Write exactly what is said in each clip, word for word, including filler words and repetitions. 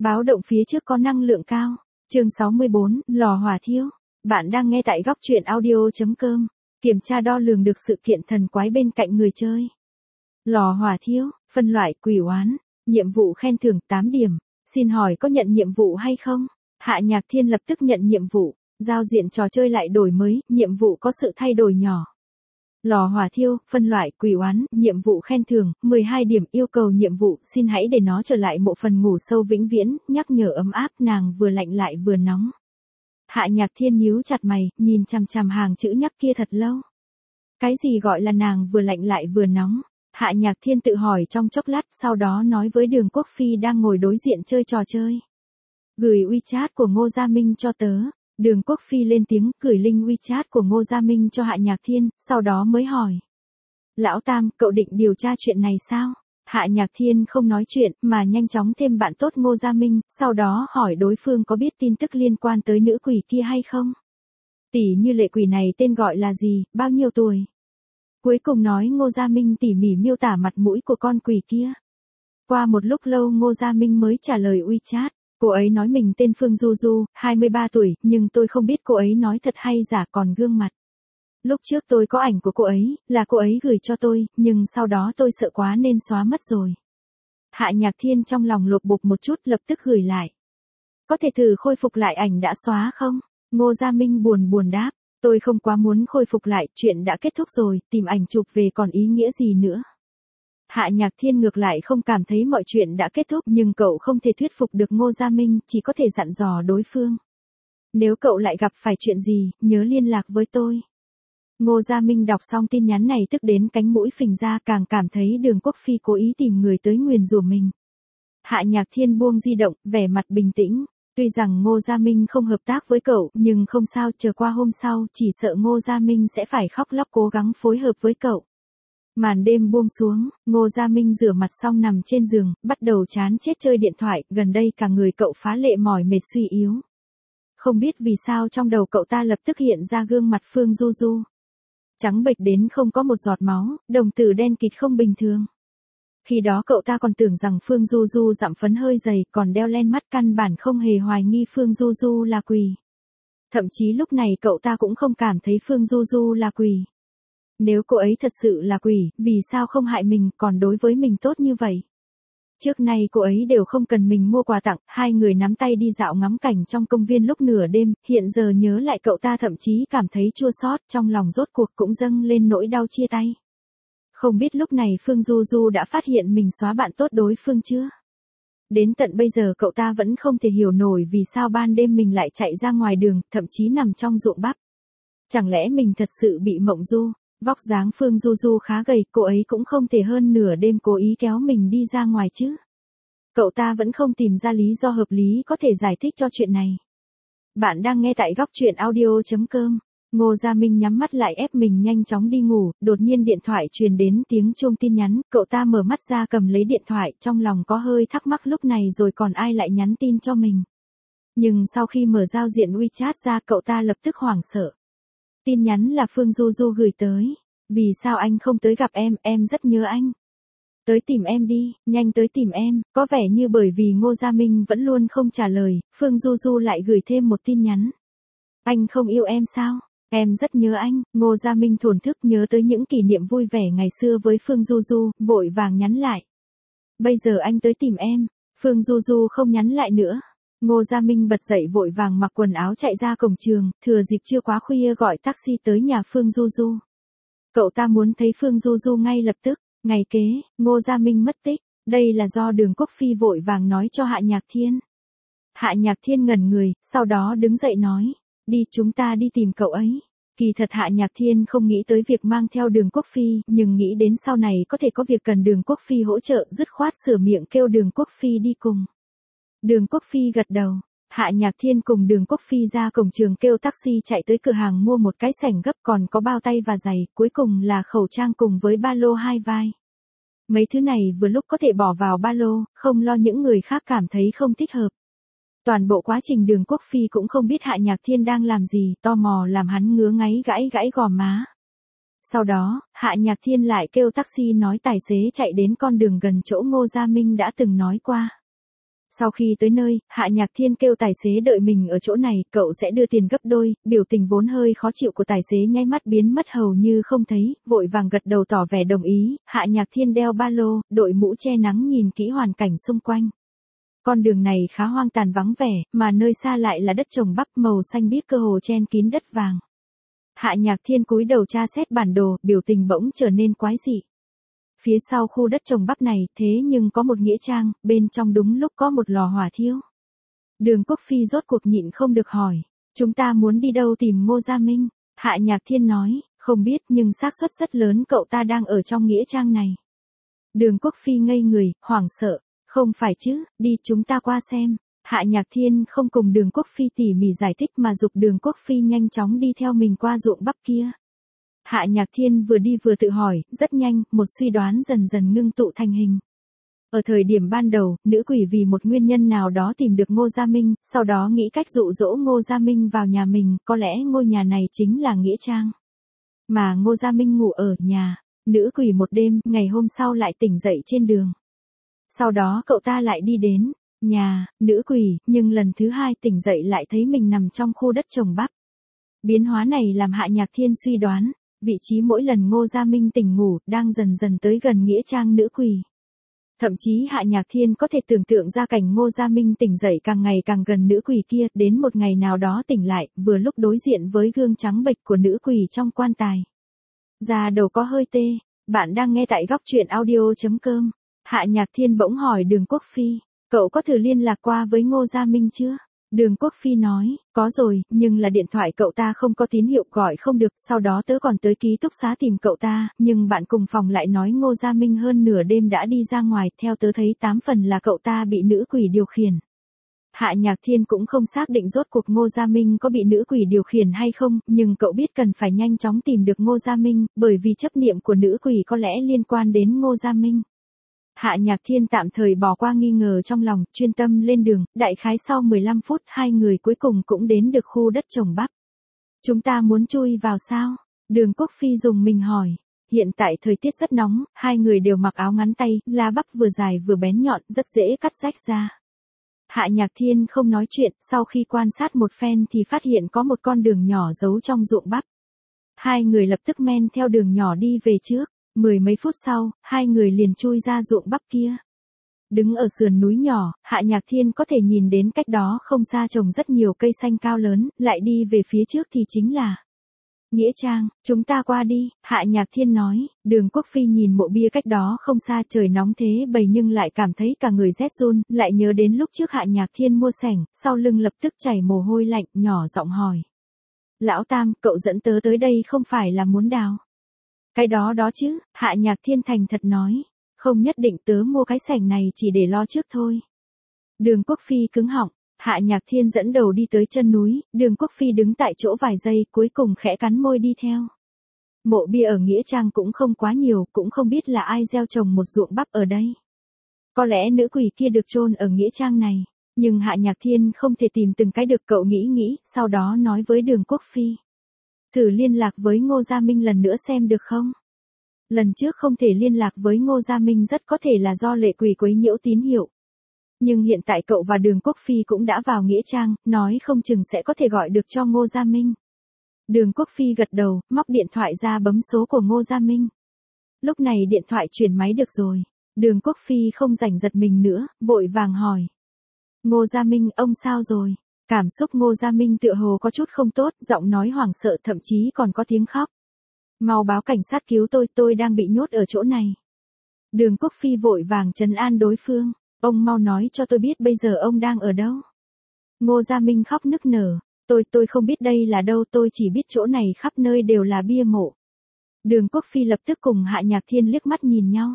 Báo động phía trước có năng lượng cao. Chương sáu mươi bốn, lò hỏa thiêu. Bạn đang nghe tại góc truyện audio chấm com. Kiểm tra đo lường được sự kiện thần quái bên cạnh người chơi. Lò hỏa thiêu, phân loại quỷ oán, nhiệm vụ khen thưởng tám điểm. Xin hỏi có nhận nhiệm vụ hay không? Hạ Nhạc Thiên lập tức nhận nhiệm vụ. Giao diện trò chơi lại đổi mới, nhiệm vụ có sự thay đổi nhỏ. Lò hỏa thiêu, phân loại, quỷ oán, nhiệm vụ khen thưởng, mười hai điểm. Yêu cầu nhiệm vụ, xin hãy để nó trở lại mộ phần ngủ sâu vĩnh viễn, nhắc nhở ấm áp, nàng vừa lạnh lại vừa nóng. Hạ Nhạc Thiên nhíu chặt mày, nhìn chằm chằm hàng chữ nhắc kia thật lâu. Cái gì gọi là nàng vừa lạnh lại vừa nóng? Hạ Nhạc Thiên tự hỏi trong chốc lát, sau đó nói với Đường Quốc Phi đang ngồi đối diện chơi trò chơi. Gửi WeChat của Ngô Gia Minh cho tớ. Đường Quốc Phi lên tiếng, gửi link WeChat của Ngô Gia Minh cho Hạ Nhạc Thiên, sau đó mới hỏi. Lão Tam, cậu định điều tra chuyện này sao? Hạ Nhạc Thiên không nói chuyện, mà nhanh chóng thêm bạn tốt Ngô Gia Minh, sau đó hỏi đối phương có biết tin tức liên quan tới nữ quỷ kia hay không? Tỷ như lệ quỷ này tên gọi là gì, bao nhiêu tuổi? Cuối cùng nói Ngô Gia Minh tỉ mỉ miêu tả mặt mũi của con quỷ kia. Qua một lúc lâu Ngô Gia Minh mới trả lời WeChat. Cô ấy nói mình tên Phương Du Du, hai mươi ba tuổi, nhưng tôi không biết cô ấy nói thật hay giả, còn gương mặt. Lúc trước tôi có ảnh của cô ấy, là cô ấy gửi cho tôi, nhưng sau đó tôi sợ quá nên xóa mất rồi. Hạ Nhạc Thiên trong lòng lột bột một chút, lập tức gửi lại. Có thể thử khôi phục lại ảnh đã xóa không? Ngô Gia Minh buồn buồn đáp. Tôi không quá muốn khôi phục lại, chuyện đã kết thúc rồi, tìm ảnh chụp về còn ý nghĩa gì nữa. Hạ Nhạc Thiên ngược lại không cảm thấy mọi chuyện đã kết thúc, nhưng cậu không thể thuyết phục được Ngô Gia Minh, chỉ có thể dặn dò đối phương. Nếu cậu lại gặp phải chuyện gì, nhớ liên lạc với tôi. Ngô Gia Minh đọc xong tin nhắn này tức đến cánh mũi phình ra, càng cảm thấy Đường Quốc Phi cố ý tìm người tới nguyền rủa mình. Hạ Nhạc Thiên buông di động, vẻ mặt bình tĩnh. Tuy rằng Ngô Gia Minh không hợp tác với cậu, nhưng không sao, chờ qua hôm sau, chỉ sợ Ngô Gia Minh sẽ phải khóc lóc cố gắng phối hợp với cậu. Màn đêm buông xuống, Ngô Gia Minh rửa mặt xong nằm trên giường, bắt đầu chán chết chơi điện thoại, gần đây cả người cậu phá lệ mỏi mệt suy yếu. Không biết vì sao trong đầu cậu ta lập tức hiện ra gương mặt Phương Du Du. Trắng bệch đến không có một giọt máu, đồng tử đen kịt không bình thường. Khi đó cậu ta còn tưởng rằng Phương Du Du dặm phấn hơi dày, còn đeo len mắt, căn bản không hề hoài nghi Phương Du Du là quỷ. Thậm chí lúc này cậu ta cũng không cảm thấy Phương Du Du là quỷ. Nếu cô ấy thật sự là quỷ, vì sao không hại mình, còn đối với mình tốt như vậy? Trước nay cô ấy đều không cần mình mua quà tặng, hai người nắm tay đi dạo ngắm cảnh trong công viên lúc nửa đêm, hiện giờ nhớ lại cậu ta thậm chí cảm thấy chua xót, trong lòng rốt cuộc cũng dâng lên nỗi đau chia tay. Không biết lúc này Phương Du Du đã phát hiện mình xóa bạn tốt đối phương chưa? Đến tận bây giờ cậu ta vẫn không thể hiểu nổi vì sao ban đêm mình lại chạy ra ngoài đường, thậm chí nằm trong ruộng bắp. Chẳng lẽ mình thật sự bị mộng du? Vóc dáng Phương Du Du khá gầy, cô ấy cũng không thể hơn nửa đêm cố ý kéo mình đi ra ngoài chứ. Cậu ta vẫn không tìm ra lý do hợp lý có thể giải thích cho chuyện này. Bạn đang nghe tại góc truyện audio chấm com. Ngô Gia Minh nhắm mắt lại ép mình nhanh chóng đi ngủ, đột nhiên điện thoại truyền đến tiếng chuông tin nhắn, cậu ta mở mắt ra cầm lấy điện thoại, trong lòng có hơi thắc mắc lúc này rồi còn ai lại nhắn tin cho mình. Nhưng sau khi mở giao diện WeChat ra cậu ta lập tức hoảng sợ. Tin nhắn là Phương Du Du gửi tới. Vì sao anh không tới gặp em, em rất nhớ anh. Tới tìm em đi, nhanh tới tìm em. Có vẻ như bởi vì Ngô Gia Minh vẫn luôn không trả lời, Phương Du Du lại gửi thêm một tin nhắn. Anh không yêu em sao? Em rất nhớ anh. Ngô Gia Minh thổn thức nhớ tới những kỷ niệm vui vẻ ngày xưa với Phương Du Du, vội vàng nhắn lại. Bây giờ anh tới tìm em. Phương Du Du không nhắn lại nữa. Ngô Gia Minh bật dậy vội vàng mặc quần áo chạy ra cổng trường, thừa dịp chưa quá khuya gọi taxi tới nhà Phương Du Du. Cậu ta muốn thấy Phương Du Du ngay lập tức. Ngày kế, Ngô Gia Minh mất tích, đây là do Đường Quốc Phi vội vàng nói cho Hạ Nhạc Thiên. Hạ Nhạc Thiên ngẩn người, sau đó đứng dậy nói, đi chúng ta đi tìm cậu ấy. Kỳ thật Hạ Nhạc Thiên không nghĩ tới việc mang theo Đường Quốc Phi, nhưng nghĩ đến sau này có thể có việc cần Đường Quốc Phi hỗ trợ, dứt khoát sửa miệng kêu Đường Quốc Phi đi cùng. Đường Quốc Phi gật đầu, Hạ Nhạc Thiên cùng Đường Quốc Phi ra cổng trường kêu taxi chạy tới cửa hàng mua một cái sảnh gấp, còn có bao tay và giày, cuối cùng là khẩu trang cùng với ba lô hai vai. Mấy thứ này vừa lúc có thể bỏ vào ba lô, không lo những người khác cảm thấy không thích hợp. Toàn bộ quá trình Đường Quốc Phi cũng không biết Hạ Nhạc Thiên đang làm gì, tò mò làm hắn ngứa ngáy gãi gãi gò má. Sau đó, Hạ Nhạc Thiên lại kêu taxi nói tài xế chạy đến con đường gần chỗ Ngô Gia Minh đã từng nói qua. Sau khi tới nơi, Hạ Nhạc Thiên kêu tài xế đợi mình ở chỗ này, cậu sẽ đưa tiền gấp đôi, biểu tình vốn hơi khó chịu của tài xế nháy mắt biến mất hầu như không thấy, vội vàng gật đầu tỏ vẻ đồng ý, Hạ Nhạc Thiên đeo ba lô, đội mũ che nắng nhìn kỹ hoàn cảnh xung quanh. Con đường này khá hoang tàn vắng vẻ, mà nơi xa lại là đất trồng bắp màu xanh biếc cơ hồ chen kín đất vàng. Hạ Nhạc Thiên cúi đầu tra xét bản đồ, biểu tình bỗng trở nên quái dị. Phía sau khu đất trồng bắp này, thế nhưng có một nghĩa trang, bên trong đúng lúc có một lò hỏa thiêu. Đường Quốc Phi rốt cuộc nhịn không được hỏi, chúng ta muốn đi đâu tìm Ngô Gia Minh? Hạ Nhạc Thiên nói, không biết nhưng xác suất rất lớn cậu ta đang ở trong nghĩa trang này. Đường Quốc Phi ngây người, hoảng sợ, không phải chứ, đi chúng ta qua xem. Hạ Nhạc Thiên không cùng Đường Quốc Phi tỉ mỉ giải thích mà giục Đường Quốc Phi nhanh chóng đi theo mình qua ruộng bắp kia. Hạ Nhạc Thiên vừa đi vừa tự hỏi, rất nhanh, một suy đoán dần dần ngưng tụ thành hình. Ở thời điểm ban đầu, nữ quỷ vì một nguyên nhân nào đó tìm được Ngô Gia Minh, sau đó nghĩ cách dụ dỗ Ngô Gia Minh vào nhà mình, có lẽ ngôi nhà này chính là nghĩa trang. Mà Ngô Gia Minh ngủ ở nhà, nữ quỷ một đêm, ngày hôm sau lại tỉnh dậy trên đường. Sau đó cậu ta lại đi đến nhà, nữ quỷ, nhưng lần thứ hai tỉnh dậy lại thấy mình nằm trong khu đất trồng bắp. Biến hóa này làm Hạ Nhạc Thiên suy đoán, vị trí mỗi lần Ngô Gia Minh tỉnh ngủ, đang dần dần tới gần nghĩa trang nữ quỷ. Thậm chí Hạ Nhạc Thiên có thể tưởng tượng ra cảnh Ngô Gia Minh tỉnh dậy càng ngày càng gần nữ quỷ kia, đến một ngày nào đó tỉnh lại, vừa lúc đối diện với gương trắng bệch của nữ quỷ trong quan tài. Da đầu có hơi tê, bạn đang nghe tại góc truyện audio chấm com. Hạ Nhạc Thiên bỗng hỏi Đường Quốc Phi, cậu có thử liên lạc qua với Ngô Gia Minh chưa? Đường Quốc Phi nói, có rồi, nhưng là điện thoại cậu ta không có tín hiệu gọi không được, sau đó tớ còn tới ký túc xá tìm cậu ta, nhưng bạn cùng phòng lại nói Ngô Gia Minh hơn nửa đêm đã đi ra ngoài, theo tớ thấy tám phần là cậu ta bị nữ quỷ điều khiển. Hạ Nhạc Thiên cũng không xác định rốt cuộc Ngô Gia Minh có bị nữ quỷ điều khiển hay không, nhưng cậu biết cần phải nhanh chóng tìm được Ngô Gia Minh, bởi vì chấp niệm của nữ quỷ có lẽ liên quan đến Ngô Gia Minh. Hạ Nhạc Thiên tạm thời bỏ qua nghi ngờ trong lòng, chuyên tâm lên đường, đại khái sau mười lăm phút hai người cuối cùng cũng đến được khu đất trồng bắp. Chúng ta muốn chui vào sao? Đường Quốc Phi dùng mình hỏi. Hiện tại thời tiết rất nóng, hai người đều mặc áo ngắn tay, lá bắp vừa dài vừa bén nhọn, rất dễ cắt rách ra. Hạ Nhạc Thiên không nói chuyện, sau khi quan sát một phen thì phát hiện có một con đường nhỏ giấu trong ruộng bắp. Hai người lập tức men theo đường nhỏ đi về trước. Mười mấy phút sau, hai người liền chui ra ruộng bắp kia. Đứng ở sườn núi nhỏ, Hạ Nhạc Thiên có thể nhìn đến cách đó không xa trồng rất nhiều cây xanh cao lớn, lại đi về phía trước thì chính là nghĩa trang. Chúng ta qua đi, Hạ Nhạc Thiên nói. Đường Quốc Phi nhìn mộ bia cách đó không xa, trời nóng thế bầy nhưng lại cảm thấy cả người rét run, lại nhớ đến lúc trước Hạ Nhạc Thiên mua sảnh, sau lưng lập tức chảy mồ hôi lạnh, nhỏ giọng hỏi. Lão Tam, cậu dẫn tớ tới đây không phải là muốn đào cái đó đó chứ? Hạ Nhạc Thiên thành thật nói, không nhất định, tớ mua cái sảnh này chỉ để lo trước thôi. Đường Quốc Phi cứng họng, Hạ Nhạc Thiên dẫn đầu đi tới chân núi, Đường Quốc Phi đứng tại chỗ vài giây, cuối cùng khẽ cắn môi đi theo. Mộ bia ở nghĩa trang cũng không quá nhiều, cũng không biết là ai gieo trồng một ruộng bắp ở đây. Có lẽ nữ quỷ kia được chôn ở nghĩa trang này, nhưng Hạ Nhạc Thiên không thể tìm từng cái được, cậu nghĩ nghĩ, sau đó nói với Đường Quốc Phi. Thử liên lạc với Ngô Gia Minh lần nữa xem được không? Lần trước không thể liên lạc với Ngô Gia Minh rất có thể là do lệ quỷ quấy nhiễu tín hiệu. Nhưng hiện tại cậu và Đường Quốc Phi cũng đã vào nghĩa trang, nói không chừng sẽ có thể gọi được cho Ngô Gia Minh. Đường Quốc Phi gật đầu, móc điện thoại ra bấm số của Ngô Gia Minh. Lúc này điện thoại chuyển máy được rồi. Đường Quốc Phi không rảnh giật mình nữa, vội vàng hỏi. Ngô Gia Minh, ông sao rồi? Cảm xúc Ngô Gia Minh tựa hồ có chút không tốt, giọng nói hoảng sợ, thậm chí còn có tiếng khóc. Mau báo cảnh sát cứu tôi, tôi đang bị nhốt ở chỗ này. Đường Quốc Phi vội vàng trấn an đối phương. Ông mau nói cho tôi biết bây giờ ông đang ở đâu. Ngô Gia Minh khóc nức nở. Tôi, tôi không biết đây là đâu, tôi chỉ biết chỗ này khắp nơi đều là bia mộ. Đường Quốc Phi lập tức cùng Hạ Nhạc Thiên liếc mắt nhìn nhau.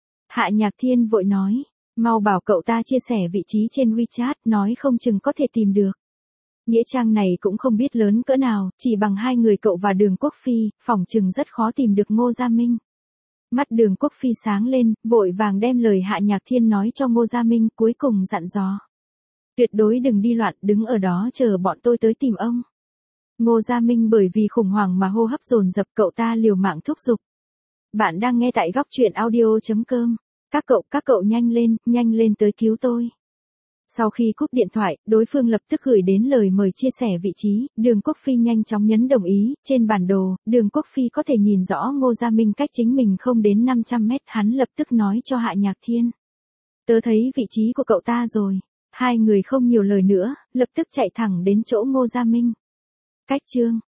Hạ Nhạc Thiên vội nói. Mau bảo cậu ta chia sẻ vị trí trên WeChat, nói không chừng có thể tìm được. Nghĩa trang này cũng không biết lớn cỡ nào, chỉ bằng hai người cậu và Đường Quốc Phi, phỏng chừng rất khó tìm được Ngô Gia Minh. Mắt Đường Quốc Phi sáng lên, vội vàng đem lời Hạ Nhạc Thiên nói cho Ngô Gia Minh, cuối cùng dặn dò. Tuyệt đối đừng đi loạn, đứng ở đó chờ bọn tôi tới tìm ông. Ngô Gia Minh bởi vì khủng hoảng mà hô hấp dồn dập, cậu ta liều mạng thúc giục. Bạn đang nghe tại góc truyện audio chấm com. Các cậu, các cậu nhanh lên, nhanh lên tới cứu tôi. Sau khi cúp điện thoại, đối phương lập tức gửi đến lời mời chia sẻ vị trí, Đường Quốc Phi nhanh chóng nhấn đồng ý, trên bản đồ, Đường Quốc Phi có thể nhìn rõ Ngô Gia Minh cách chính mình không đến năm trăm mét, hắn lập tức nói cho Hạ Nhạc Thiên. Tớ thấy vị trí của cậu ta rồi. Hai người không nhiều lời nữa, lập tức chạy thẳng đến chỗ Ngô Gia Minh. Cách chương